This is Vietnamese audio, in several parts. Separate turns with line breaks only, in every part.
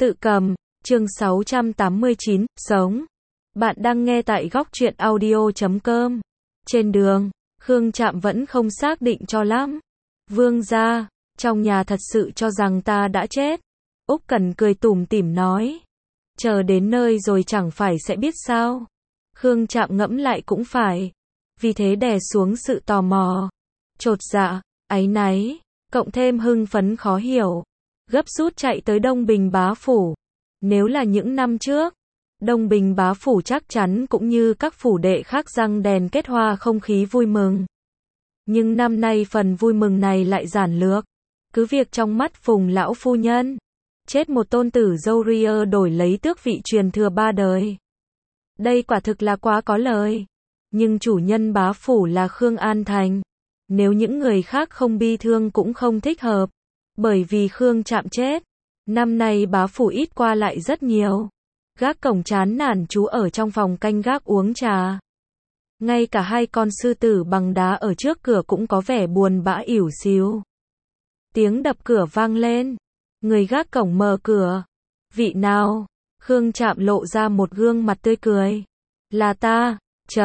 Tự cầm, chương 689, sống. Bạn đang nghe tại góc truyện audio.com. Trên đường, Khương Trạm vẫn không xác định cho lắm. Vương gia, trong nhà thật sự cho rằng ta đã chết. Úc Cẩn cười tủm tỉm nói. Chờ đến nơi rồi chẳng phải sẽ biết sao. Khương Trạm ngẫm lại cũng phải. Vì thế đè xuống sự tò mò. Chột dạ, áy náy, cộng thêm hưng phấn khó hiểu. Gấp rút chạy tới Đông Bình bá phủ. Nếu là những năm trước, Đông Bình bá phủ chắc chắn cũng như các phủ đệ khác răng đèn kết hoa không khí vui mừng. Nhưng năm nay phần vui mừng này lại giản lược. Cứ việc trong mắt Phùng lão phu nhân, chết một tôn tử dâu ria đổi lấy tước vị truyền thừa 3 đời. Đây quả thực là quá có lời. Nhưng chủ nhân bá phủ là Khương An Thành. Nếu những người khác không bi thương cũng không thích hợp. Bởi vì Khương Trạm chết, năm nay bá phủ ít qua lại rất nhiều. Gác cổng chán nản trú ở trong phòng canh gác uống trà. Ngay cả hai con sư tử bằng đá ở trước cửa cũng có vẻ buồn bã ỉu xìu. Tiếng đập cửa vang lên. Người gác cổng mở cửa. Vị nào? Khương Trạm lộ ra một gương mặt tươi cười. Là ta.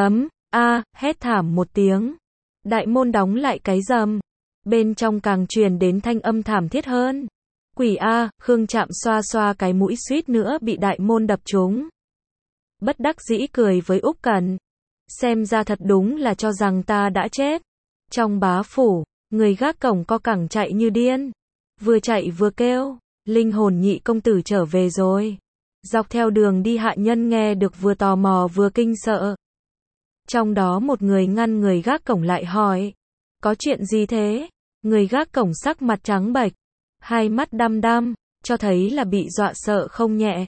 Hét thảm một tiếng. Đại môn đóng lại cái rầm. Bên trong càng truyền đến thanh âm thảm thiết hơn. Quỷ a, Khương Trạm xoa xoa cái mũi suýt nữa bị đại môn đập trúng. Bất đắc dĩ cười với Úc Cẩn. Xem ra thật đúng là cho rằng ta đã chết. Trong bá phủ, người gác cổng co cẳng chạy như điên. Vừa chạy vừa kêu, linh hồn nhị công tử trở về rồi. Dọc theo đường đi hạ nhân nghe được vừa tò mò vừa kinh sợ. Trong đó một người ngăn người gác cổng lại hỏi. Có chuyện gì thế? Người gác cổng sắc mặt trắng bệch, hai mắt đăm đăm, cho thấy là bị dọa sợ không nhẹ.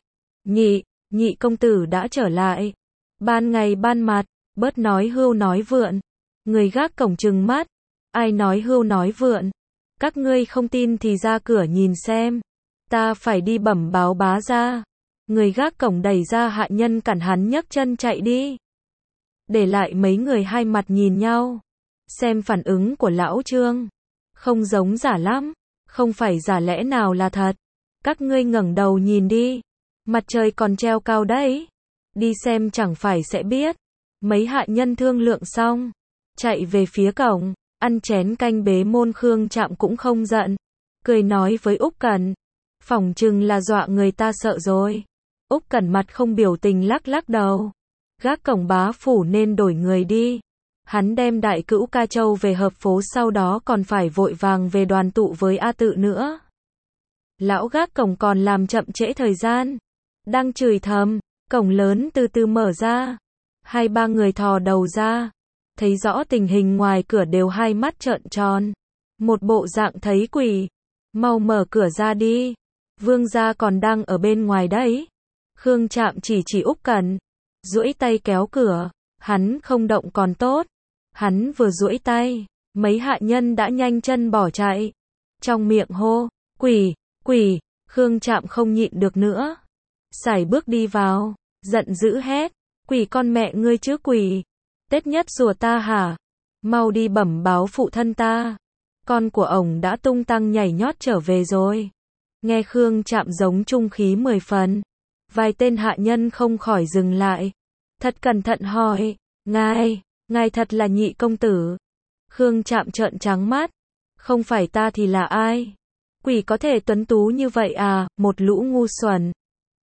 Nhị công tử đã trở lại. Ban ngày ban mặt, bớt nói hưu nói vượn. Người gác cổng trừng mắt. Ai nói hưu nói vượn? Các ngươi không tin thì ra cửa nhìn xem. Ta phải đi bẩm báo bá gia. Người gác cổng đẩy ra hạ nhân cản hắn nhấc chân chạy đi. Để lại mấy người hai mặt nhìn nhau. Xem phản ứng của lão Trương. Không giống giả lắm. Không phải giả lẽ nào là thật. Các ngươi ngẩng đầu nhìn đi. Mặt trời còn treo cao đấy. Đi xem chẳng phải sẽ biết. Mấy hạ nhân thương lượng xong. Chạy về phía cổng. Ăn chén canh bế môn. Khương Trạm cũng không giận. Cười nói với Úc Cẩn. Phỏng chừng là dọa người ta sợ rồi. Úc Cẩn mặt không biểu tình lắc lắc đầu. Gác cổng bá phủ nên đổi người đi. Hắn đem đại cữu Ca Châu về hợp phố, sau đó còn phải vội vàng về đoàn tụ với A Tự nữa. Lão gác cổng còn làm chậm trễ thời gian. Đang chửi thầm, cổng lớn từ từ mở ra. Hai ba người thò đầu ra. Thấy rõ tình hình ngoài cửa đều hai mắt trợn tròn. Một bộ dạng thấy quỷ. Mau mở cửa ra đi. Vương gia còn đang ở bên ngoài đấy. Khương Trạm chỉ Úc Cẩn. Duỗi tay kéo cửa. Hắn không động còn tốt. Hắn vừa duỗi tay, mấy hạ nhân đã nhanh chân bỏ chạy. Trong miệng hô, quỷ, Khương Trạm không nhịn được nữa. Sải bước đi vào, giận dữ hét, quỷ con mẹ ngươi chứ quỷ. Tết nhất rùa ta hả? Mau đi bẩm báo phụ thân ta. Con của ổng đã tung tăng nhảy nhót trở về rồi. Nghe Khương Trạm giống trung khí 10 phần. Vài tên hạ nhân không khỏi dừng lại. Thật cẩn thận hỏi, Ngài thật là nhị công tử. Khương Trạm trợn trắng mắt. Không phải ta thì là ai? Quỷ có thể tuấn tú như vậy à, một lũ ngu xuẩn.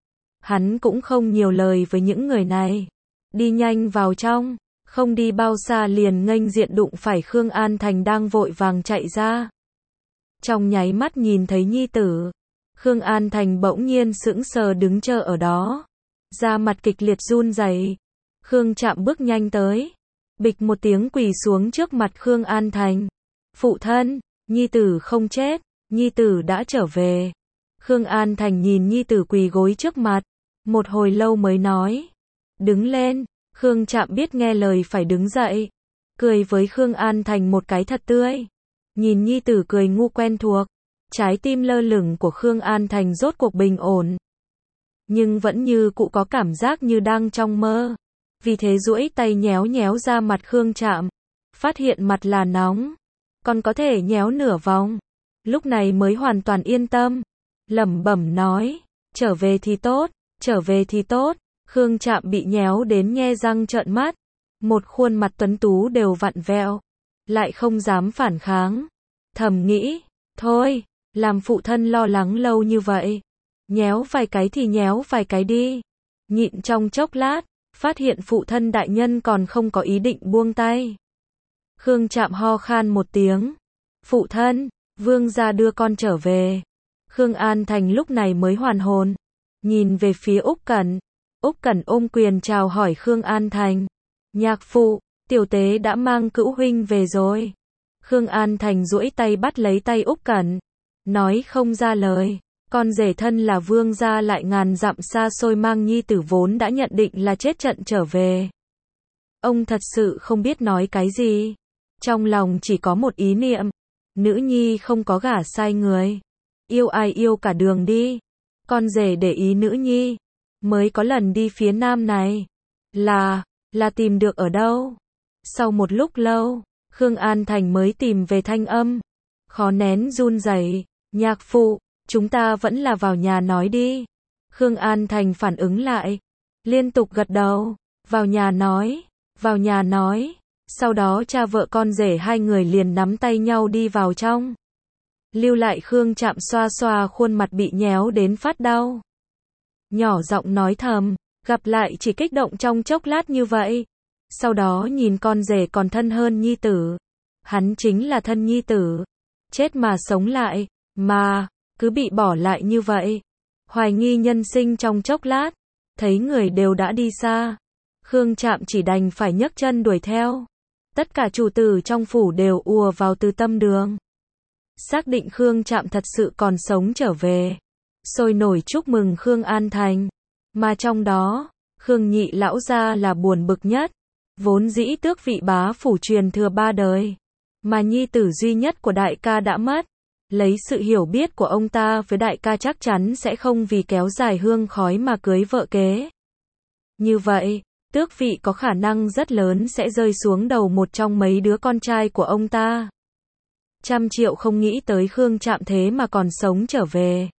Hắn cũng không nhiều lời với những người này. Đi nhanh vào trong, không đi bao xa liền nghênh diện đụng phải Khương An Thành đang vội vàng chạy ra. Trong nháy mắt nhìn thấy nhi tử, Khương An Thành bỗng nhiên sững sờ đứng chờ ở đó. Da mặt kịch liệt run rẩy. Khương Trạm bước nhanh tới. Bịch một tiếng quỳ xuống trước mặt Khương An Thành. Phụ thân, nhi tử không chết, nhi tử đã trở về. Khương An Thành nhìn nhi tử quỳ gối trước mặt. Một hồi lâu mới nói. Đứng lên. Khương Trạm biết nghe lời phải đứng dậy. Cười với Khương An Thành một cái thật tươi. Nhìn nhi tử cười ngu quen thuộc. Trái tim lơ lửng của Khương An Thành rốt cuộc bình ổn. Nhưng vẫn như cụ có cảm giác như đang trong mơ. Vì thế duỗi tay nhéo nhéo ra mặt Khương Trạm. Phát hiện mặt là nóng. Còn có thể nhéo nửa vòng. Lúc này mới hoàn toàn yên tâm. Lẩm bẩm nói. Trở về thì tốt, trở về thì tốt. Khương Trạm bị nhéo đến nhe răng trợn mắt. Một khuôn mặt tuấn tú đều vặn vẹo. Lại không dám phản kháng. Thầm nghĩ, thôi, làm phụ thân lo lắng lâu như vậy. Nhéo vài cái thì nhéo vài cái đi. Nhịn trong chốc lát, phát hiện phụ thân đại nhân còn không có ý định buông tay. Khương Trạm ho khan một tiếng. Phụ thân, vương gia đưa con trở về. Khương An Thành lúc này mới hoàn hồn. Nhìn về phía Úc Cẩn. Úc Cẩn ôm quyền chào hỏi Khương An Thành. Nhạc phụ, tiểu tế đã mang cữu huynh về rồi. Khương An Thành duỗi tay bắt lấy tay Úc Cẩn. Nói không ra lời. Con rể thân là vương gia lại ngàn dặm xa xôi mang nhi tử vốn đã nhận định là chết trận trở về. Ông thật sự không biết nói cái gì. Trong lòng chỉ có một ý niệm. Nữ nhi không có gả sai người. Yêu ai yêu cả đường đi. Con rể để ý nữ nhi. Mới có lần đi phía nam này. Là tìm được ở đâu? Sau một lúc lâu, Khương An Thành mới tìm về thanh âm. Khó nén run rẩy. Nhạc phụ, chúng ta vẫn là vào nhà nói đi. Khương An Thành phản ứng lại. Liên tục gật đầu. Vào nhà nói. Vào nhà nói. Sau đó cha vợ con rể hai người liền nắm tay nhau đi vào trong. Lưu lại Khương Trạm xoa xoa khuôn mặt bị nhéo đến phát đau. Nhỏ giọng nói thầm, gặp lại chỉ kích động trong chốc lát như vậy. Sau đó nhìn con rể còn thân hơn nhi tử. Hắn chính là thân nhi tử. Chết mà sống lại, mà, cứ bị bỏ lại như vậy. Hoài nghi nhân sinh trong chốc lát. Thấy người đều đã đi xa. Khương Trạm chỉ đành phải nhấc chân đuổi theo. Tất cả chủ tử trong phủ đều ùa vào từ tâm đường. Xác định Khương Trạm thật sự còn sống trở về. Sôi nổi chúc mừng Khương An Thành. Mà trong đó, Khương nhị lão gia là buồn bực nhất. Vốn dĩ tước vị bá phủ truyền thừa 3 đời. Mà nhi tử duy nhất của đại ca đã mất. Lấy sự hiểu biết của ông ta với đại ca chắc chắn sẽ không vì kéo dài hương khói mà cưới vợ kế. Như vậy, tước vị có khả năng rất lớn sẽ rơi xuống đầu một trong mấy đứa con trai của ông ta. 100 triệu không nghĩ tới Khương Trạm thế mà còn sống trở về.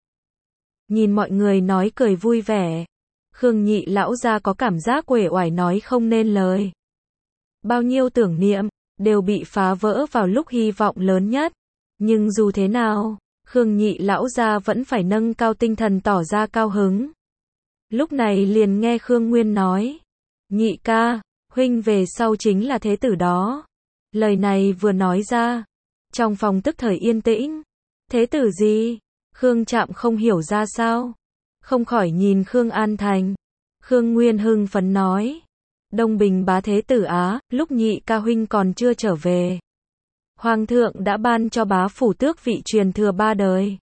Nhìn mọi người nói cười vui vẻ. Khương nhị lão gia có cảm giác uể oải nói không nên lời. Bao nhiêu tưởng niệm, đều bị phá vỡ vào lúc hy vọng lớn nhất. Nhưng dù thế nào, Khương nhị lão gia vẫn phải nâng cao tinh thần tỏ ra cao hứng. Lúc này liền nghe Khương Nguyên nói. Nhị ca, huynh về sau chính là thế tử đó. Lời này vừa nói ra. Trong phòng tức thời yên tĩnh. Thế tử gì? Khương Trạm không hiểu ra sao. Không khỏi nhìn Khương An Thành. Khương Nguyên hưng phấn nói. Đông Bình bá thế tử Á, lúc nhị ca huynh còn chưa trở về. Hoàng thượng đã ban cho bá phủ tước vị truyền thừa 3 đời.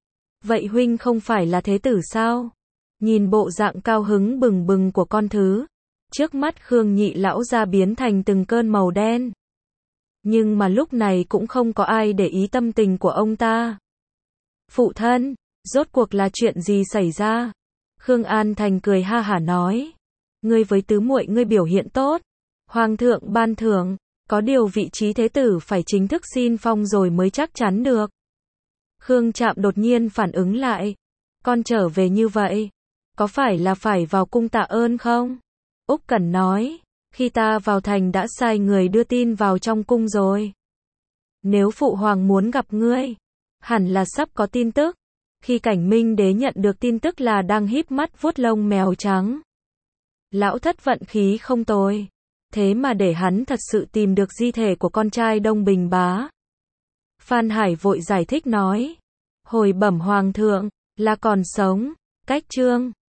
Vậy huynh không phải là thế tử sao? Nhìn bộ dạng cao hứng bừng bừng của con thứ. Trước mắt Khương nhị lão gia biến thành từng cơn màu đen. Nhưng mà lúc này cũng không có ai để ý tâm tình của ông ta. Phụ thân, rốt cuộc là chuyện gì xảy ra? Khương An Thành cười ha hả nói. Ngươi với tứ muội ngươi biểu hiện tốt. Hoàng thượng ban thưởng, có điều vị trí thế tử phải chính thức xin phong rồi mới chắc chắn được. Khương Trạm đột nhiên phản ứng lại. Con trở về như vậy, có phải là phải vào cung tạ ơn không? Úc Cẩn nói. Khi ta vào thành đã sai người đưa tin vào trong cung rồi. Nếu phụ hoàng muốn gặp ngươi, hẳn là sắp có tin tức. Khi Cảnh Minh đế nhận được tin tức là đang híp mắt vuốt lông mèo trắng. Lão thất vận khí không tồi. Thế mà để hắn thật sự tìm được di thể của con trai Đông Bình bá. Phan Hải vội giải thích nói. Hồi bẩm hoàng thượng, là còn sống. Cách chương